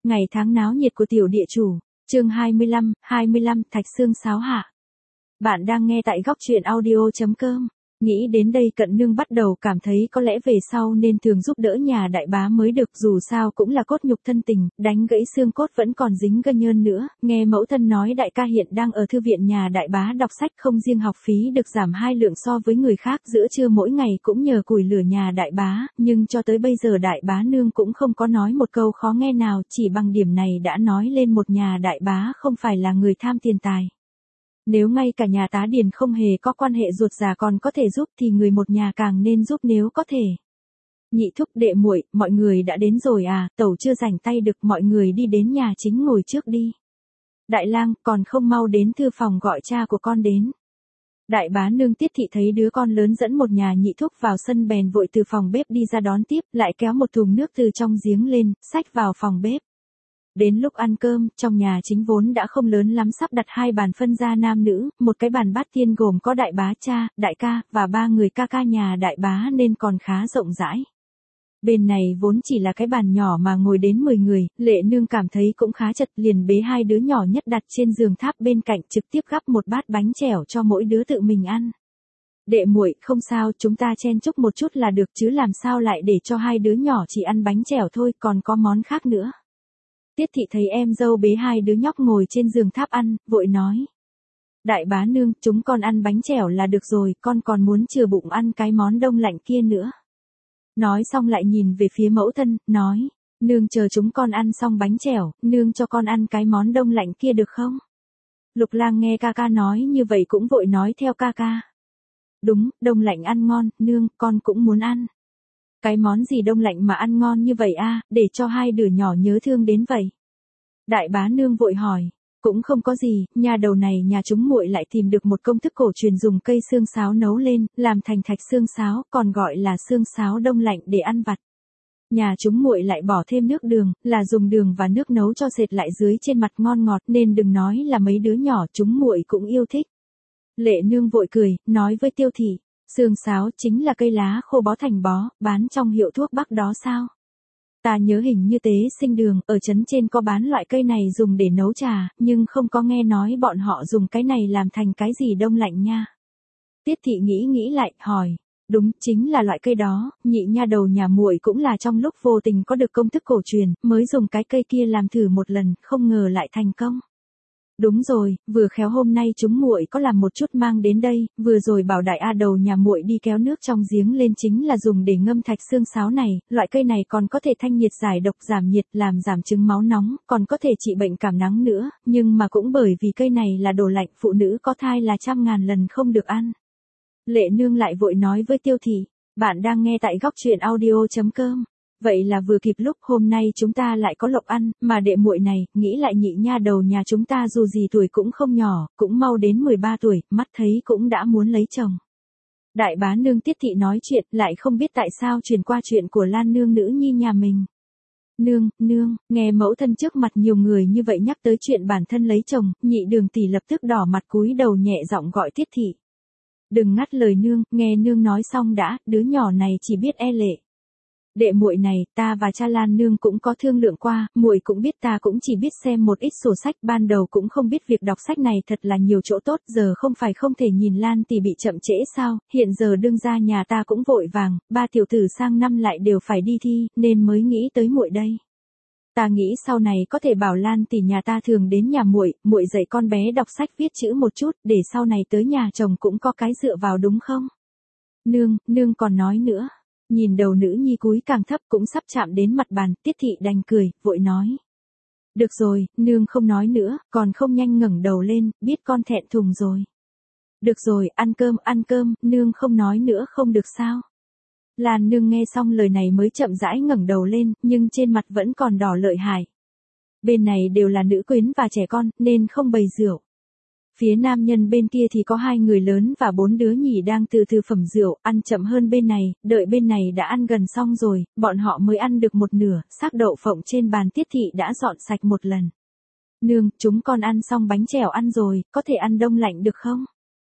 ngày tháng náo nhiệt của tiểu địa chủ. Chương 25, Thạch Xương Sáo hạ. Bạn đang nghe tại góc truyện audio.com. Nghĩ đến đây Cận Nương bắt đầu cảm thấy có lẽ về sau nên thường giúp đỡ nhà đại bá mới được, dù sao cũng là cốt nhục thân tình, đánh gãy xương cốt vẫn còn dính gân nhơn nữa. Nghe mẫu thân nói đại ca hiện đang ở thư viện nhà đại bá đọc sách, không riêng học phí được giảm 2 lượng so với người khác, giữa trưa mỗi ngày cũng nhờ củi lửa nhà đại bá, nhưng cho tới bây giờ đại bá nương cũng không có nói một câu khó nghe nào, chỉ bằng điểm này đã nói lên một nhà đại bá không phải là người tham tiền tài. Nếu ngay cả nhà tá điền không hề có quan hệ ruột già còn có thể giúp thì người một nhà càng nên giúp nếu có thể. Nhị thúc đệ muội, mọi người đã đến rồi à, tẩu chưa rảnh tay được, mọi người đi đến nhà chính ngồi trước đi. Đại lang, còn không mau đến thư phòng gọi cha của con đến. Đại bá nương Tiết thị thấy đứa con lớn dẫn một nhà nhị thúc vào sân bèn vội từ phòng bếp đi ra đón tiếp, lại kéo một thùng nước từ trong giếng lên, xách vào phòng bếp. Đến lúc ăn cơm, trong nhà chính vốn đã không lớn lắm sắp đặt 2 bàn phân ra nam nữ, một cái bàn bát tiên gồm có đại bá cha, đại ca, và 3 người ca ca nhà đại bá nên còn khá rộng rãi. Bên này vốn chỉ là cái bàn nhỏ mà ngồi đến 10 người, Lệ Nương cảm thấy cũng khá chật, liền bế 2 đứa nhỏ nhất đặt trên giường tháp bên cạnh, trực tiếp gắp một bát bánh chèo cho mỗi đứa tự mình ăn. Đệ muội, không sao, chúng ta chen chúc một chút là được chứ làm sao lại để cho 2 đứa nhỏ chỉ ăn bánh chèo thôi, còn có món khác nữa. Tiết thị thấy em dâu bế 2 đứa nhóc ngồi trên giường tháp ăn, vội nói. Đại bá nương, chúng con ăn bánh chèo là được rồi, con còn muốn chừa bụng ăn cái món đông lạnh kia nữa. Nói xong lại nhìn về phía mẫu thân, nói, nương chờ chúng con ăn xong bánh chèo, nương cho con ăn cái món đông lạnh kia được không? Lục Lang nghe ca ca nói như vậy cũng vội nói theo ca ca. Đúng, đông lạnh ăn ngon, nương, con cũng muốn ăn. Cái món gì đông lạnh mà ăn ngon như vậy a, để cho 2 đứa nhỏ nhớ thương đến vậy. Đại bá nương vội hỏi, cũng không có gì, nhà đầu này nhà chúng muội lại tìm được một công thức cổ truyền dùng cây xương sáo nấu lên, làm thành thạch xương sáo, còn gọi là xương sáo đông lạnh để ăn vặt. Nhà chúng muội lại bỏ thêm nước đường, là dùng đường và nước nấu cho sệt lại dưới trên mặt ngon ngọt, nên đừng nói là mấy đứa nhỏ chúng muội cũng yêu thích. Lệ Nương vội cười, nói với Tiêu thị. Xương sáo chính là cây lá khô bó thành bó, bán trong hiệu thuốc bắc đó sao? Ta nhớ hình như Tế Sinh Đường, ở trấn trên có bán loại cây này dùng để nấu trà, nhưng không có nghe nói bọn họ dùng cái này làm thành cái gì đông lạnh nha. Tiết thị nghĩ lại, hỏi. Đúng, chính là loại cây đó, nhị nha đầu nhà muội cũng là trong lúc vô tình có được công thức cổ truyền, mới dùng cái cây kia làm thử một lần, không ngờ lại thành công. Đúng rồi, vừa khéo hôm nay chúng muội có làm một chút mang đến đây, vừa rồi bảo đại a đầu nhà muội đi kéo nước trong giếng lên chính là dùng để ngâm thạch xương sáo này, loại cây này còn có thể thanh nhiệt giải độc giảm nhiệt, làm giảm chứng máu nóng, còn có thể trị bệnh cảm nắng nữa, nhưng mà cũng bởi vì cây này là đồ lạnh, phụ nữ có thai là 100.000 lần không được ăn. Lệ Nương lại vội nói với Tiêu thị, bạn đang nghe tại góc truyện audio.com. Vậy là vừa kịp lúc hôm nay chúng ta lại có lộc ăn, mà đệ muội này, nghĩ lại nhị nha đầu nhà chúng ta dù gì tuổi cũng không nhỏ, cũng mau đến 13 tuổi, mắt thấy cũng đã muốn lấy chồng. Đại bá nương Tiết thị nói chuyện, lại không biết tại sao truyền qua chuyện của Lan nương nữ nhi nhà mình. Nương, nghe mẫu thân trước mặt nhiều người như vậy nhắc tới chuyện bản thân lấy chồng, nhị Đường tỷ lập tức đỏ mặt cúi đầu nhẹ giọng gọi Tiết thị. Đừng ngắt lời nương, nghe nương nói xong đã, đứa nhỏ này chỉ biết e lệ. Đệ muội này, ta và cha Lan nương cũng có thương lượng qua, muội cũng biết ta cũng chỉ biết xem một ít sổ sách, ban đầu cũng không biết việc đọc sách này thật là nhiều chỗ tốt, giờ không phải không thể nhìn Lan tỷ bị chậm trễ sao, hiện giờ đương ra nhà ta cũng vội vàng, 3 tiểu tử sang năm lại đều phải đi thi, nên mới nghĩ tới muội đây. Ta nghĩ sau này có thể bảo Lan tỷ nhà ta thường đến nhà muội dạy con bé đọc sách viết chữ một chút, để sau này tới nhà chồng cũng có cái dựa vào đúng không? Nương còn nói nữa. Nhìn đầu nữ nhi cúi càng thấp cũng sắp chạm đến mặt bàn, Tiết thị đành cười, vội nói. Được rồi, nương không nói nữa, còn không nhanh ngẩng đầu lên, biết con thẹn thùng rồi. Được rồi, ăn cơm, nương không nói nữa không được sao? Lan nương nghe xong lời này mới chậm rãi ngẩng đầu lên, nhưng trên mặt vẫn còn đỏ lợi hại. Bên này đều là nữ quyến và trẻ con, nên không bày rượu. Phía nam nhân bên kia thì có 2 người lớn và 4 đứa nhì đang từ từ phẩm rượu, ăn chậm hơn bên này, đợi bên này đã ăn gần xong rồi, bọn họ mới ăn được một nửa, xác đậu phộng trên bàn Tiết thị đã dọn sạch một lần. Nương, chúng con ăn xong bánh chèo ăn rồi, có thể ăn đông lạnh được không?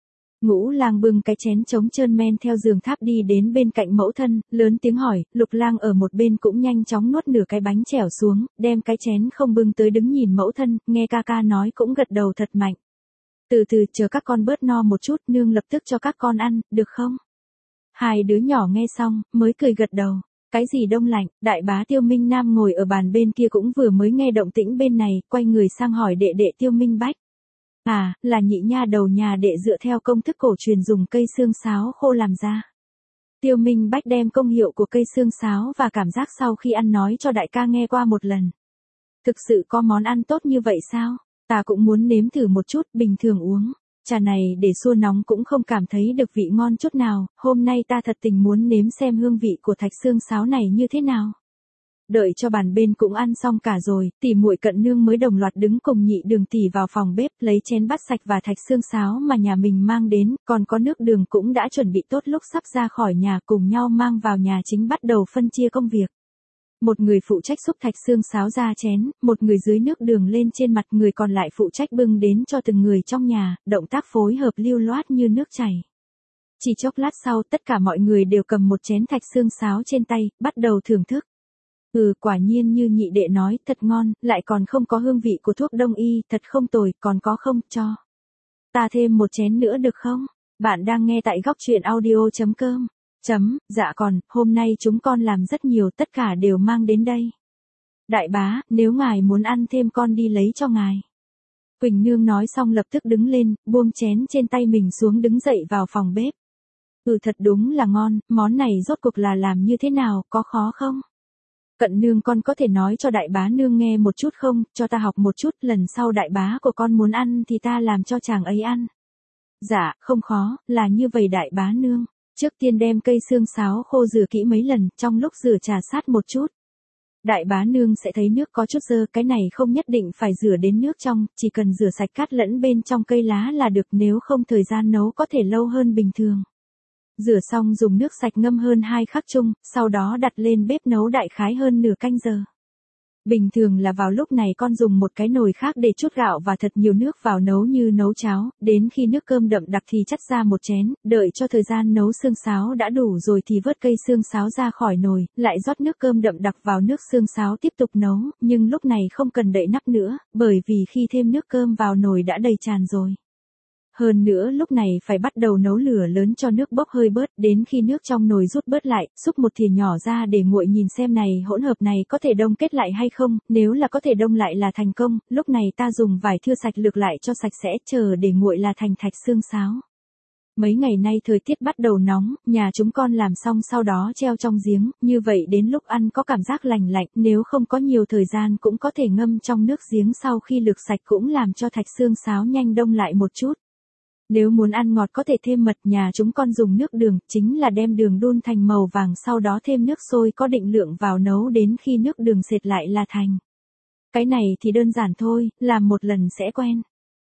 Ngũ Lang bưng cái chén trống trơn men theo giường tháp đi đến bên cạnh mẫu thân, lớn tiếng hỏi, Lục Lang ở một bên cũng nhanh chóng nuốt nửa cái bánh chèo xuống, đem cái chén không bưng tới đứng nhìn mẫu thân, nghe ca ca nói cũng gật đầu thật mạnh. Từ từ chờ các con bớt no một chút, nương lập tức cho các con ăn, được không? Hai đứa nhỏ nghe xong, mới cười gật đầu. Cái gì đông lạnh, đại bá Tiêu Minh Nam ngồi ở bàn bên kia cũng vừa mới nghe động tĩnh bên này, quay người sang hỏi đệ đệ Tiêu Minh Bách. À, là nhị nha đầu nhà đệ dựa theo công thức cổ truyền dùng cây xương sáo khô làm ra. Tiêu Minh Bách đem công hiệu của cây xương sáo và cảm giác sau khi ăn nói cho đại ca nghe qua một lần. Thực sự có món ăn tốt như vậy sao? Ta cũng muốn nếm thử một chút, bình thường uống. Trà này để xua nóng cũng không cảm thấy được vị ngon chút nào, hôm nay ta thật tình muốn nếm xem hương vị của thạch xương sáo này như thế nào. Đợi cho bàn bên cũng ăn xong cả rồi, tỷ muội Cận Nương mới đồng loạt đứng cùng nhị Đường tỷ vào phòng bếp lấy chén bát sạch và thạch xương sáo mà nhà mình mang đến, còn có nước đường cũng đã chuẩn bị tốt lúc sắp ra khỏi nhà cùng nhau mang vào nhà chính bắt đầu phân chia công việc. Một người phụ trách xúc thạch xương sáo ra chén, một người dưới nước đường lên trên mặt, người còn lại phụ trách bưng đến cho từng người trong nhà, động tác phối hợp lưu loát như nước chảy. Chỉ chốc lát sau tất cả mọi người đều cầm một chén thạch xương sáo trên tay, bắt đầu thưởng thức. Quả nhiên như nhị đệ nói, thật ngon, lại còn không có hương vị của thuốc đông y, thật không tồi, còn có không, cho. Ta thêm một chén nữa được không? Bạn đang nghe tại góc truyện audio.com. Dạ còn, hôm nay chúng con làm rất nhiều, tất cả đều mang đến đây. Đại bá, nếu ngài muốn ăn thêm con đi lấy cho ngài. Quỳnh Nương nói xong lập tức đứng lên, buông chén trên tay mình xuống đứng dậy vào phòng bếp. Thật đúng là ngon, món này rốt cuộc là làm như thế nào, có khó không? Cận Nương con có thể nói cho đại bá nương nghe một chút không, cho ta học một chút, lần sau đại bá của con muốn ăn thì ta làm cho chàng ấy ăn. Dạ, không khó, là như vậy đại bá nương. Trước tiên đem cây xương sáo khô rửa kỹ mấy lần, trong lúc rửa trà sát một chút. Đại bá nương sẽ thấy nước có chút dơ, cái này không nhất định phải rửa đến nước trong, chỉ cần rửa sạch cát lẫn bên trong cây lá là được, nếu không thời gian nấu có thể lâu hơn bình thường. Rửa xong dùng nước sạch ngâm hơn 2 khắc chung, sau đó đặt lên bếp nấu đại khái hơn nửa canh giờ. Bình thường là vào lúc này con dùng một cái nồi khác để chút gạo và thật nhiều nước vào nấu như nấu cháo, đến khi nước cơm đậm đặc thì chắt ra một chén, đợi cho thời gian nấu xương sáo đã đủ rồi thì vớt cây xương sáo ra khỏi nồi, lại rót nước cơm đậm đặc vào nước xương sáo tiếp tục nấu, nhưng lúc này không cần đậy nắp nữa, bởi vì khi thêm nước cơm vào nồi đã đầy tràn rồi. Hơn nữa lúc này phải bắt đầu nấu lửa lớn cho nước bốc hơi bớt, đến khi nước trong nồi rút bớt lại, xúc một thìa nhỏ ra để nguội nhìn xem này hỗn hợp này có thể đông kết lại hay không, nếu là có thể đông lại là thành công, lúc này ta dùng vải thưa sạch lược lại cho sạch sẽ, chờ để nguội là thành thạch xương sáo. Mấy ngày nay thời tiết bắt đầu nóng, nhà chúng con làm xong sau đó treo trong giếng, như vậy đến lúc ăn có cảm giác lành lạnh, nếu không có nhiều thời gian cũng có thể ngâm trong nước giếng sau khi lược sạch cũng làm cho thạch xương sáo nhanh đông lại một chút. Nếu muốn ăn ngọt có thể thêm mật, nhà chúng con dùng nước đường, chính là đem đường đun thành màu vàng sau đó thêm nước sôi có định lượng vào nấu đến khi nước đường sệt lại là thành. Cái này thì đơn giản thôi, làm một lần sẽ quen.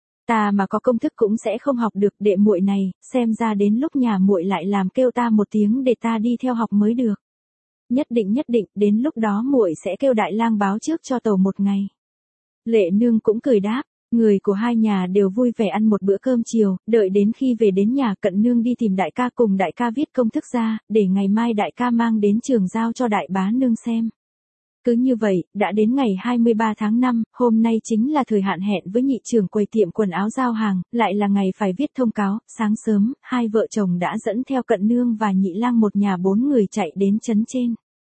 Ta mà có công thức cũng sẽ không học được, đệ muội này, xem ra đến lúc nhà muội lại làm kêu ta một tiếng để ta đi theo học mới được. Nhất định, đến lúc đó muội sẽ kêu đại lang báo trước cho tàu một ngày. Lệ Nương cũng cười đáp. Người của hai nhà đều vui vẻ ăn một bữa cơm chiều, đợi đến khi về đến nhà Cận Nương đi tìm đại ca cùng đại ca viết công thức ra, để ngày mai đại ca mang đến trường giao cho đại bá nương xem. Cứ như vậy, đã đến ngày 23 tháng 5, hôm nay chính là thời hạn hẹn với nhị trưởng quầy tiệm quần áo giao hàng, lại là ngày phải viết thông cáo, sáng sớm, hai vợ chồng đã dẫn theo Cận Nương và Nhị Lang một nhà 4 người chạy đến trấn trên.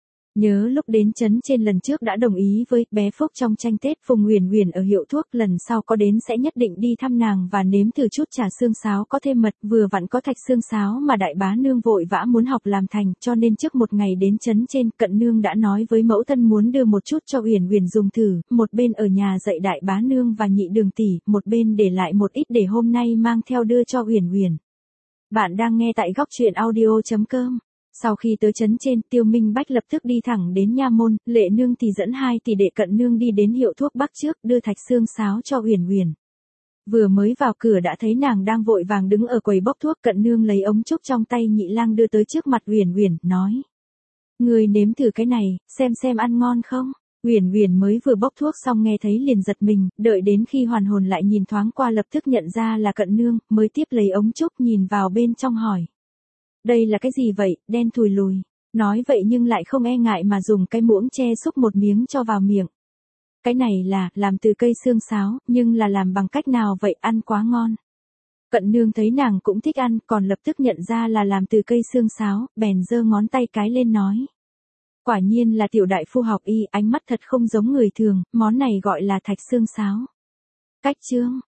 Nhớ lúc đến trấn trên lần trước đã đồng ý với bé Phúc trong tranh Tết Phùng Huyền Huyền ở hiệu thuốc, lần sau có đến sẽ nhất định đi thăm nàng và nếm thử chút trà xương sáo có thêm mật, vừa vặn có thạch xương sáo mà đại bá nương vội vã muốn học làm thành, cho nên trước một ngày đến trấn trên, Cận Nương đã nói với mẫu thân muốn đưa một chút cho Huyền Huyền dùng thử, một bên ở nhà dạy đại bá nương và nhị đường tỷ, một bên để lại một ít để hôm nay mang theo đưa cho Huyền Huyền. Bạn đang nghe tại góc truyện audio.com. Sau khi tới trấn trên, Tiêu Minh Bách lập tức đi thẳng đến nha môn, Lệ Nương thì dẫn hai tỷ đệ Cận Nương đi đến hiệu thuốc Bắc trước, đưa thạch xương sáo cho Huyền Huyền. Vừa mới vào cửa đã thấy nàng đang vội vàng đứng ở quầy bốc thuốc, Cận Nương lấy ống trúc trong tay Nhị Lang đưa tới trước mặt Huyền Huyền, nói: "Ngươi nếm thử cái này, xem ăn ngon không?" Uyển Uyển mới vừa bốc thuốc xong nghe thấy liền giật mình, đợi đến khi hoàn hồn lại nhìn thoáng qua lập tức nhận ra là Cận Nương, mới tiếp lấy ống trúc nhìn vào bên trong hỏi. Đây là cái gì vậy, đen thùi lùi. Nói vậy nhưng lại không e ngại mà dùng cái muỗng che xúc một miếng cho vào miệng. Cái này là, làm từ cây xương sáo, nhưng là làm bằng cách nào vậy, ăn quá ngon. Cận Nương thấy nàng cũng thích ăn, còn lập tức nhận ra là làm từ cây xương sáo, bèn giơ ngón tay cái lên nói. Quả nhiên là tiểu đại phu học y, ánh mắt thật không giống người thường, món này gọi là thạch xương sáo. Cách chương.